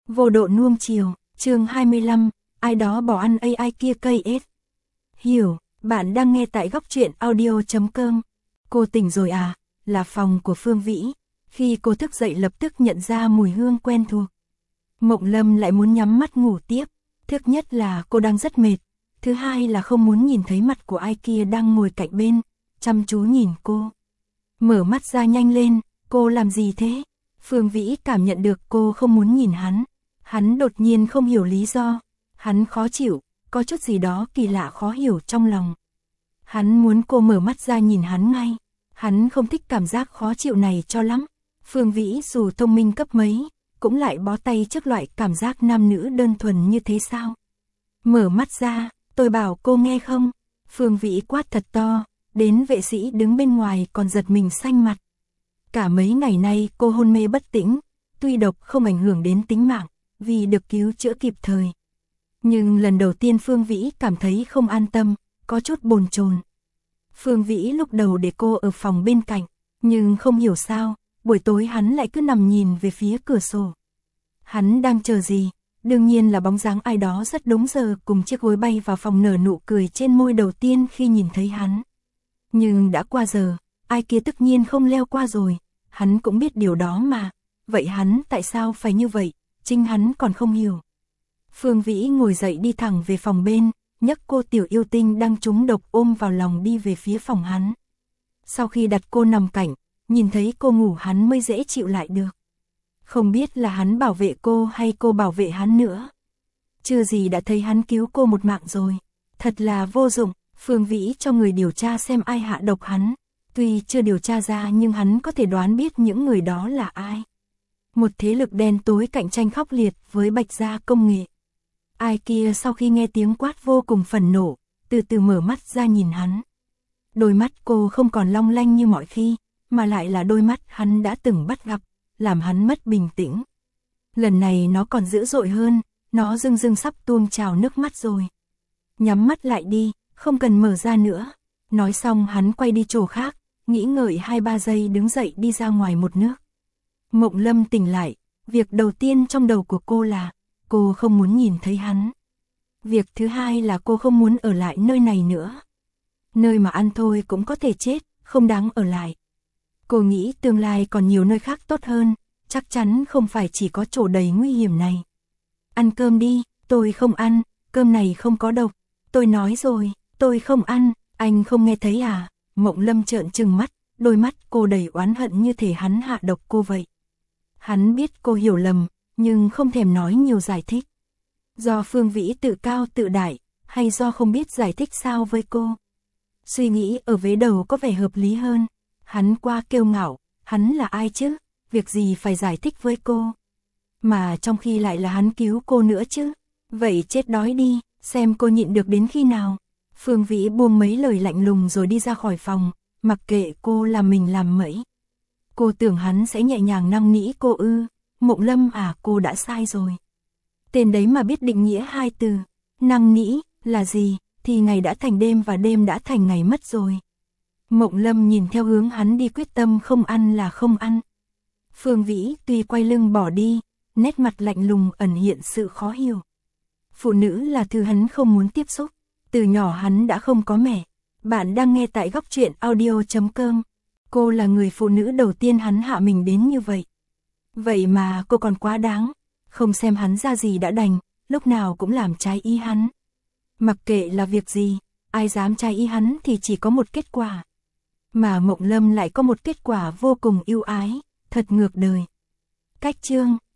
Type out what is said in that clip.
Vô độ nuông chiều, chương 25, ai đó bỏ ăn ai kia cây ết. Hiểu, bạn đang nghe tại góc truyện audio.com. Cô tỉnh rồi à? Là phòng của Phương Vĩ. Khi cô thức dậy lập tức nhận ra mùi hương quen thuộc. Mộng Lâm lại muốn nhắm mắt ngủ tiếp. Thứ nhất là cô đang rất mệt. Thứ hai là không muốn nhìn thấy mặt của ai kia đang ngồi cạnh bên, chăm chú nhìn cô. Mở mắt ra nhanh lên, cô làm gì thế? Phương Vĩ cảm nhận được cô không muốn nhìn hắn. Hắn đột nhiên không hiểu lý do. Hắn khó chịu, có chút gì đó kỳ lạ khó hiểu trong lòng. Hắn muốn cô mở mắt ra nhìn hắn ngay. Hắn không thích cảm giác khó chịu này cho lắm. Phương Vĩ dù thông minh cấp mấy, cũng lại bó tay trước loại cảm giác nam nữ đơn thuần như thế sao? Mở mắt ra, tôi bảo cô nghe không? Phương Vĩ quát thật to, đến vệ sĩ đứng bên ngoài còn giật mình xanh mặt. Cả mấy ngày nay cô hôn mê bất tỉnh, tuy độc không ảnh hưởng đến tính mạng, vì được cứu chữa kịp thời. Nhưng lần đầu tiên Phương Vĩ cảm thấy không an tâm, có chút bồn chồn. Phương Vĩ lúc đầu để cô ở phòng bên cạnh, nhưng không hiểu sao, buổi tối hắn lại cứ nằm nhìn về phía cửa sổ. Hắn đang chờ gì? Đương nhiên là bóng dáng ai đó rất đúng giờ cùng chiếc gối bay vào phòng nở nụ cười trên môi đầu tiên khi nhìn thấy hắn. Nhưng đã qua giờ, ai kia tất nhiên không leo qua rồi, hắn cũng biết điều đó mà. Vậy hắn tại sao phải như vậy, chính hắn còn không hiểu. Phương Vĩ ngồi dậy đi thẳng về phòng bên, nhấc cô tiểu yêu tinh đang trúng độc ôm vào lòng đi về phía phòng hắn. Sau khi đặt cô nằm cạnh, nhìn thấy cô ngủ hắn mới dễ chịu lại được. Không biết là hắn bảo vệ cô hay cô bảo vệ hắn nữa. Chưa gì đã thấy hắn cứu cô một mạng rồi. Thật là vô dụng. Phương Vĩ cho người điều tra xem ai hạ độc hắn. Tuy chưa điều tra ra nhưng hắn có thể đoán biết những người đó là ai. Một thế lực đen tối cạnh tranh khốc liệt với Bạch Gia Công Nghệ. Ai kia sau khi nghe tiếng quát vô cùng phẫn nộ, từ từ mở mắt ra nhìn hắn. Đôi mắt cô không còn long lanh như mọi khi, mà lại là đôi mắt hắn đã từng bắt gặp, làm hắn mất bình tĩnh. Lần này nó còn dữ dội hơn, nó rưng rưng sắp tuôn trào nước mắt rồi. Nhắm mắt lại đi, không cần mở ra nữa. Nói xong hắn quay đi chỗ khác, nghĩ ngợi 2-3 giây đứng dậy đi ra ngoài một nước. Mộng Lâm tỉnh lại, việc đầu tiên trong đầu của cô là, cô không muốn nhìn thấy hắn. Việc thứ hai là cô không muốn ở lại nơi này nữa. Nơi mà ăn thôi cũng có thể chết, không đáng ở lại. Cô nghĩ tương lai còn nhiều nơi khác tốt hơn, chắc chắn không phải chỉ có chỗ đầy nguy hiểm này. Ăn cơm đi, tôi không ăn, cơm này không có độc. Tôi nói rồi, tôi không ăn, anh không nghe thấy à? Mộng Lâm trợn trừng mắt, đôi mắt cô đầy oán hận như thể hắn hạ độc cô vậy. Hắn biết cô hiểu lầm, nhưng không thèm nói nhiều giải thích. Do Phương Vĩ tự cao tự đại, hay do không biết giải thích sao với cô? Suy nghĩ ở vế đầu có vẻ hợp lý hơn. Hắn qua kiêu ngạo, hắn là ai chứ? Việc gì phải giải thích với cô? Mà trong khi lại là hắn cứu cô nữa chứ? Vậy chết đói đi, xem cô nhịn được đến khi nào. Phương Vĩ buông mấy lời lạnh lùng rồi đi ra khỏi phòng, mặc kệ cô làm mình làm mẩy. Cô tưởng hắn sẽ nhẹ nhàng năn nỉ cô ư? Mộng Lâm à, cô đã sai rồi. Tên đấy mà biết định nghĩa hai từ, năn nỉ là gì, thì ngày đã thành đêm và đêm đã thành ngày mất rồi. Mộng Lâm nhìn theo hướng hắn đi quyết tâm không ăn là không ăn. Phương Vĩ tuy quay lưng bỏ đi, nét mặt lạnh lùng ẩn hiện sự khó hiểu. Phụ nữ là thứ hắn không muốn tiếp xúc, từ nhỏ hắn đã không có mẹ. Bạn đang nghe tại góc truyện audio.com. Cô là người phụ nữ đầu tiên hắn hạ mình đến như vậy. Vậy mà cô còn quá đáng, không xem hắn ra gì đã đành, lúc nào cũng làm trái ý hắn. Mặc kệ là việc gì, ai dám trái ý hắn thì chỉ có một kết quả. Mà Mộng Lâm lại có một kết quả vô cùng ưu ái, thật ngược đời. Cách chương